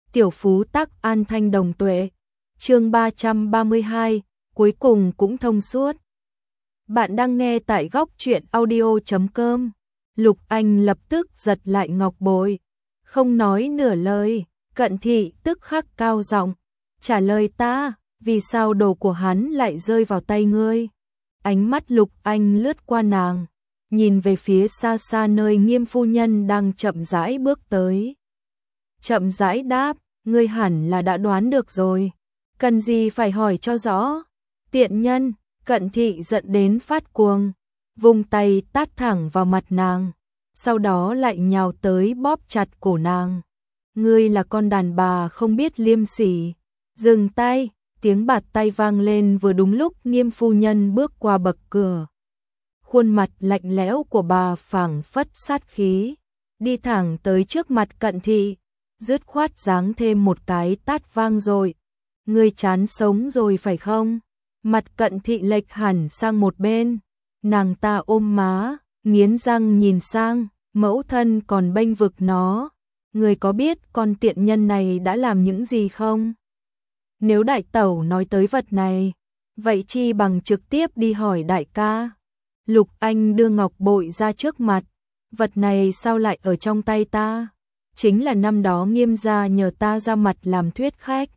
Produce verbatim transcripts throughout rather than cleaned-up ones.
tiểu phú tắc an thanh đồng tuệ. Chương ba trăm ba mươi hai, cuối cùng cũng thông suốt. Bạn đang nghe tại góc truyện audio chấm com. Lục Anh lập tức giật lại ngọc bội, không nói nửa lời. Cận Thị tức khắc cao giọng, trả lời ta, vì sao đồ của hắn lại rơi vào tay ngươi? Ánh mắt Lục Anh lướt qua nàng, nhìn về phía xa xa nơi Nghiêm phu nhân đang chậm rãi bước tới. Chậm rãi đáp, ngươi hẳn là đã đoán được rồi, cần gì phải hỏi cho rõ. Tiện nhân. Cận Thị giận đến phát cuồng, vung tay tát thẳng vào mặt nàng, sau đó lại nhào tới bóp chặt cổ nàng. Ngươi là con đàn bà không biết liêm sỉ. Dừng tay. Tiếng bạt tay vang lên vừa đúng lúc Nghiêm phu nhân bước qua bậc cửa. Khuôn mặt lạnh lẽo của bà phảng phất sát khí, đi thẳng tới trước mặt Cận Thị, dứt khoát giáng thêm một cái tát vang dội. Ngươi chán sống rồi phải không? Mặt Cận Thị lệch hẳn sang một bên, nàng ta ôm má, nghiến răng nhìn sang, mẫu thân còn bênh vực nó. Ngươi có biết con tiện nhân này đã làm những gì không? Nếu đại tẩu nói tới vật này, vậy chi bằng trực tiếp đi hỏi đại ca. Lục Anh đưa ngọc bội ra trước mặt, vật này sao lại ở trong tay ta? Chính là năm đó Nghiêm gia nhờ ta ra mặt làm thuyết khách.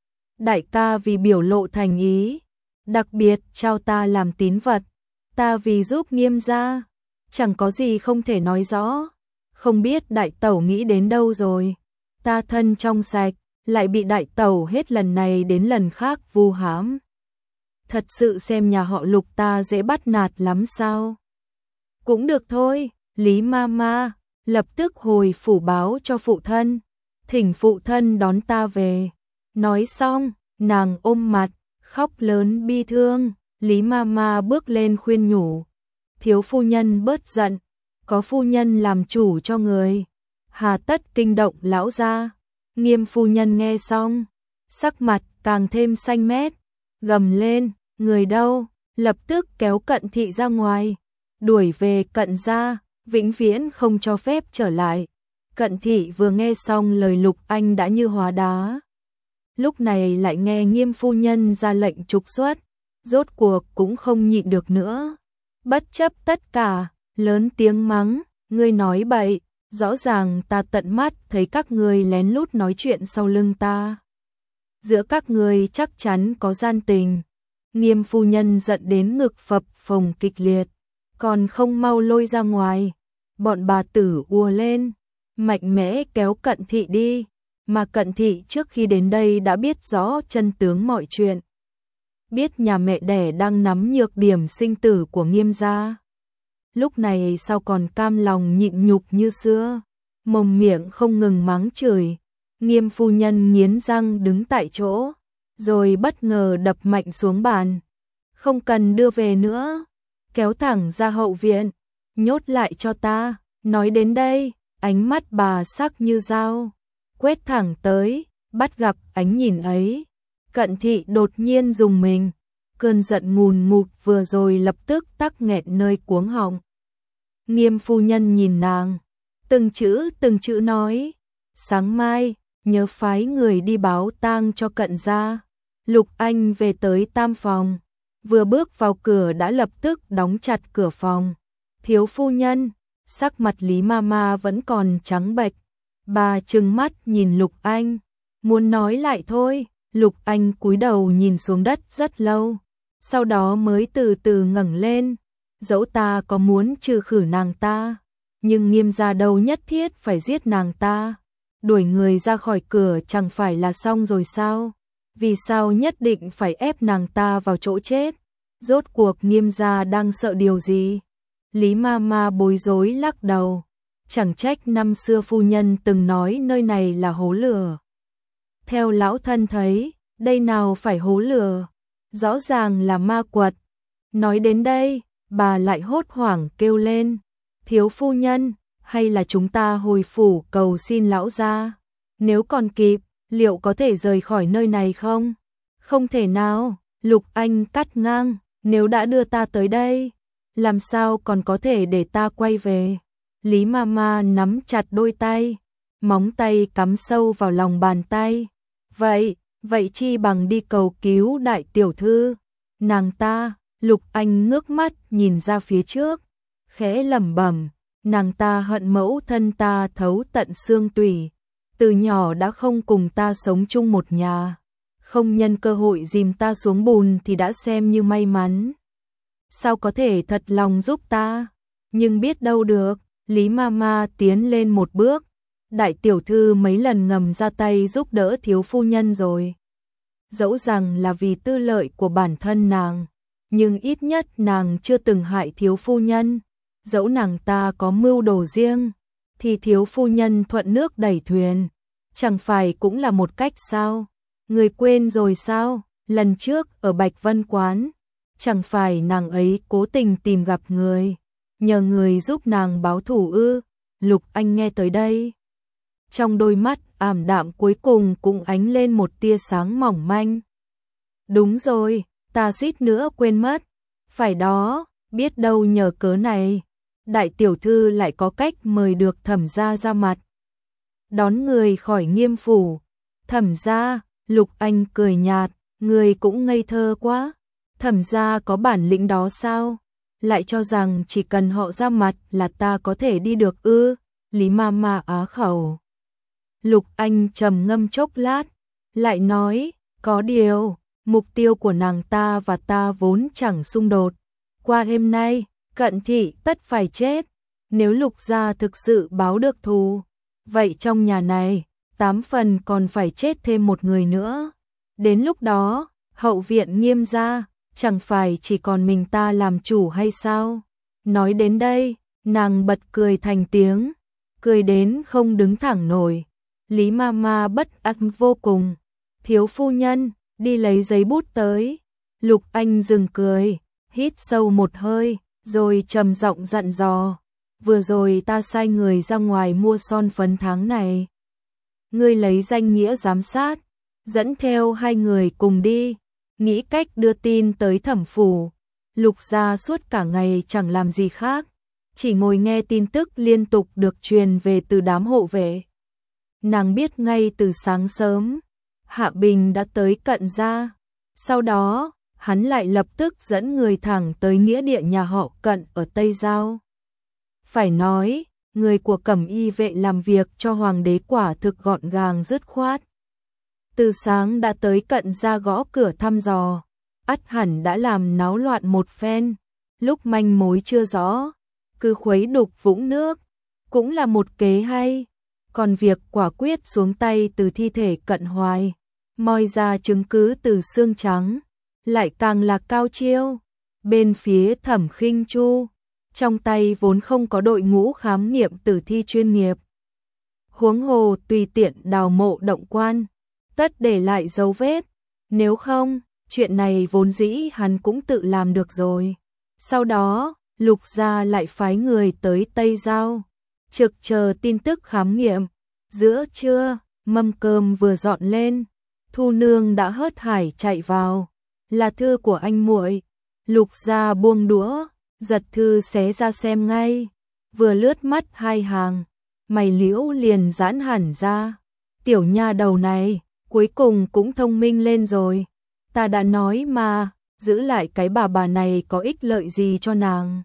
Đại ca vì biểu lộ thành ý, đặc biệt trao ta làm tín vật, ta vì giúp Nghiêm gia, chẳng có gì không thể nói rõ. Không biết đại tẩu nghĩ đến đâu rồi, ta thân trong sạch, lại bị đại tẩu hết lần này đến lần khác vu hãm. Thật sự xem nhà họ Lục ta dễ bắt nạt lắm sao? Cũng được thôi, Lý Mama lập tức hồi phủ báo cho phụ thân, thỉnh phụ thân đón ta về. Nói xong, nàng ôm mặt, khóc lớn bi thương. Lý Mama bước lên khuyên nhủ, thiếu phu nhân bớt giận, có phu nhân làm chủ cho người, hà tất kinh động lão gia. Nghiêm phu nhân nghe xong, sắc mặt càng thêm xanh mét, gầm lên, người đâu? Lập tức kéo Cận Thị ra ngoài, đuổi về Cận gia, vĩnh viễn không cho phép trở lại. Cận Thị vừa nghe xong lời Lục Anh đã như hóa đá, lúc này lại nghe Nghiêm phu nhân ra lệnh trục xuất, rốt cuộc cũng không nhịn được nữa, bất chấp tất cả, lớn tiếng mắng, ngươi nói bậy, rõ ràng ta tận mắt thấy các ngươi lén lút nói chuyện sau lưng ta. Giữa các ngươi chắc chắn có gian tình. Nghiêm phu nhân giận đến ngực phập phồng kịch liệt, còn không mau lôi ra ngoài. Bọn bà tử ùa lên, mạnh mẽ kéo Cận Thị đi, mà Cận Thị trước khi đến đây đã biết rõ chân tướng mọi chuyện. Biết nhà mẹ đẻ đang nắm nhược điểm sinh tử của Nghiêm gia. Lúc này sao còn cam lòng nhịn nhục như xưa, mồm miệng không ngừng mắng chửi. Nghiêm phu nhân nghiến răng đứng tại chỗ, rồi bất ngờ đập mạnh xuống bàn. Không cần đưa về nữa, kéo thẳng ra hậu viện, nhốt lại cho ta. Nói đến đây, ánh mắt bà sắc như dao, quét thẳng tới, bắt gặp ánh nhìn ấy. Cận Thị đột nhiên rùng mình, cơn giận ngùn ngụt vừa rồi lập tức tắc nghẹn nơi cuống họng. Nghiêm phu nhân nhìn nàng, từng chữ từng chữ nói, sáng mai nhớ phái người đi báo tang cho Cận gia. Lục Anh về tới tam phòng, vừa bước vào cửa đã lập tức đóng chặt cửa phòng. Thiếu phu nhân, sắc mặt Lý Mama vẫn còn trắng bệch, bà trừng mắt nhìn Lục Anh, muốn nói lại thôi. Lục Anh cúi đầu nhìn xuống đất rất lâu, sau đó mới từ từ ngẩng lên. Dẫu ta có muốn trừ khử nàng ta, nhưng Nghiêm gia đâu nhất thiết phải giết nàng ta. Đuổi người ra khỏi cửa chẳng phải là xong rồi sao? Vì sao nhất định phải ép nàng ta vào chỗ chết? Rốt cuộc Nghiêm gia đang sợ điều gì? Lý Mama bối rối lắc đầu, chẳng trách năm xưa phu nhân từng nói nơi này là hố lửa. Theo lão thân thấy, đây nào phải hố lửa, rõ ràng là ma quật. Nói đến đây, bà lại hốt hoảng kêu lên, thiếu phu nhân, hay là chúng ta hồi phủ cầu xin lão gia? Nếu còn kịp, liệu có thể rời khỏi nơi này không? Không thể nào, Lục Anh cắt ngang, nếu đã đưa ta tới đây, làm sao còn có thể để ta quay về? Lý Mama nắm chặt đôi tay, móng tay cắm sâu vào lòng bàn tay. Vậy, vậy chi bằng đi cầu cứu đại tiểu thư. Nàng ta, Lục Anh ngước mắt nhìn ra phía trước, khẽ lẩm bẩm, nàng ta hận mẫu thân ta thấu tận xương tủy, từ nhỏ đã không cùng ta sống chung một nhà, không nhân cơ hội dìm ta xuống bùn thì đã xem như may mắn. Sao có thể thật lòng giúp ta? Nhưng biết đâu được, Lý Mama tiến lên một bước, đại tiểu thư mấy lần ngầm ra tay giúp đỡ thiếu phu nhân rồi. Dẫu rằng là vì tư lợi của bản thân nàng, nhưng ít nhất nàng chưa từng hại thiếu phu nhân. Dẫu nàng ta có mưu đồ riêng, thì thiếu phu nhân thuận nước đẩy thuyền, chẳng phải cũng là một cách sao? Người quên rồi sao? Lần trước ở Bạch Vân Quán, chẳng phải nàng ấy cố tình tìm gặp người, nhờ người giúp nàng báo thù ư? Lục Anh nghe tới đây, trong đôi mắt ảm đạm cuối cùng cũng ánh lên một tia sáng mỏng manh. Đúng rồi, ta suýt nữa quên mất. Phải đó, biết đâu nhờ cớ này, đại tiểu thư lại có cách mời được Thẩm gia ra mặt, đón người khỏi Nghiêm phủ. Thẩm gia, Lục Anh cười nhạt, người cũng ngây thơ quá. Thẩm gia có bản lĩnh đó sao? Lại cho rằng chỉ cần họ ra mặt là ta có thể đi được ư? Lý Mama á khẩu. Lục Anh trầm ngâm chốc lát, lại nói, có điều, mục tiêu của nàng ta và ta vốn chẳng xung đột. Qua đêm nay, Cận thị tất phải chết. Nếu Lục gia thực sự báo được thù, vậy trong nhà này, tám phần còn phải chết thêm một người nữa. Đến lúc đó, hậu viện Nghiêm gia, chẳng phải chỉ còn mình ta làm chủ hay sao? Nói đến đây, nàng bật cười thành tiếng, cười đến không đứng thẳng nổi. Lý Mama bất an vô cùng. Thiếu phu nhân, đi lấy giấy bút tới. Lục Anh dừng cười, hít sâu một hơi, rồi trầm giọng dặn dò. Vừa rồi ta sai người ra ngoài mua son phấn tháng này. Ngươi lấy danh nghĩa giám sát, dẫn theo hai người cùng đi, nghĩ cách đưa tin tới Thẩm phủ. Lục gia suốt cả ngày chẳng làm gì khác, chỉ ngồi nghe tin tức liên tục được truyền về từ đám hộ vệ. Nàng biết ngay từ sáng sớm, Hạ Bình đã tới Cận gia. Sau đó, hắn lại lập tức dẫn người thẳng tới nghĩa địa nhà họ Cận ở Tây Giao. Phải nói, người của Cẩm y vệ làm việc cho hoàng đế quả thực gọn gàng dứt khoát. Từ sáng đã tới Cận gia gõ cửa thăm dò, ắt hẳn đã làm náo loạn một phen. Lúc manh mối chưa rõ, cứ khuấy đục vũng nước, cũng là một kế hay. Còn việc quả quyết xuống tay từ thi thể Cận Hoài, moi ra chứng cứ từ xương trắng, lại càng là cao chiêu. Bên phía Thẩm Khinh Chu, trong tay vốn không có đội ngũ khám nghiệm tử thi chuyên nghiệp. Huống hồ tùy tiện đào mộ động quan, tất để lại dấu vết. Nếu không, chuyện này vốn dĩ hắn cũng tự làm được rồi. Sau đó, Lục gia lại phái người tới Tây Giao, trực chờ tin tức khám nghiệm. Giữa trưa, mâm cơm vừa dọn lên, Thu nương đã hớt hải chạy vào. Là thư của anh muội. Lục gia buông đũa, giật thư xé ra xem ngay. Vừa lướt mắt hai hàng, mày liễu liền giãn hẳn ra. Tiểu nha đầu này, cuối cùng cũng thông minh lên rồi. Ta đã nói mà, giữ lại cái bà bà này có ích lợi gì cho nàng.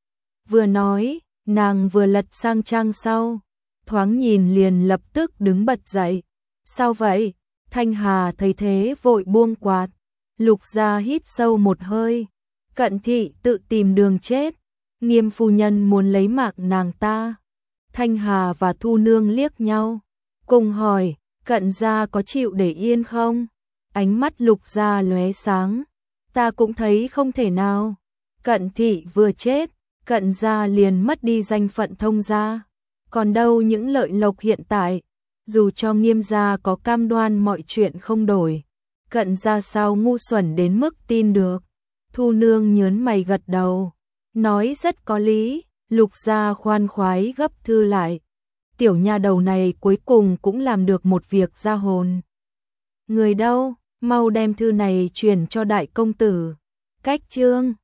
Vừa nói, nàng vừa lật sang trang sau, thoáng nhìn liền lập tức đứng bật dậy. Sao vậy? Thanh Hà thấy thế vội buông quạt. Lục gia hít sâu một hơi. Cận thị tự tìm đường chết, Nghiêm phu nhân muốn lấy mạng nàng ta. Thanh Hà và Thu nương liếc nhau, cùng hỏi, Cận gia có chịu để yên không? Ánh mắt Lục gia lóe sáng. Ta cũng thấy không thể nào. Cận thị vừa chết, Cận gia liền mất đi danh phận thông gia. Còn đâu những lợi lộc hiện tại, dù cho Nghiêm gia có cam đoan mọi chuyện không đổi, Cận gia sao ngu xuẩn đến mức tin được. Thu nương nhớn mày gật đầu, nói rất có lý. Lục gia khoan khoái gấp thư lại. Tiểu nha đầu này cuối cùng cũng làm được một việc ra hồn. Người đâu, mau đem thư này truyền cho đại công tử. Cách chương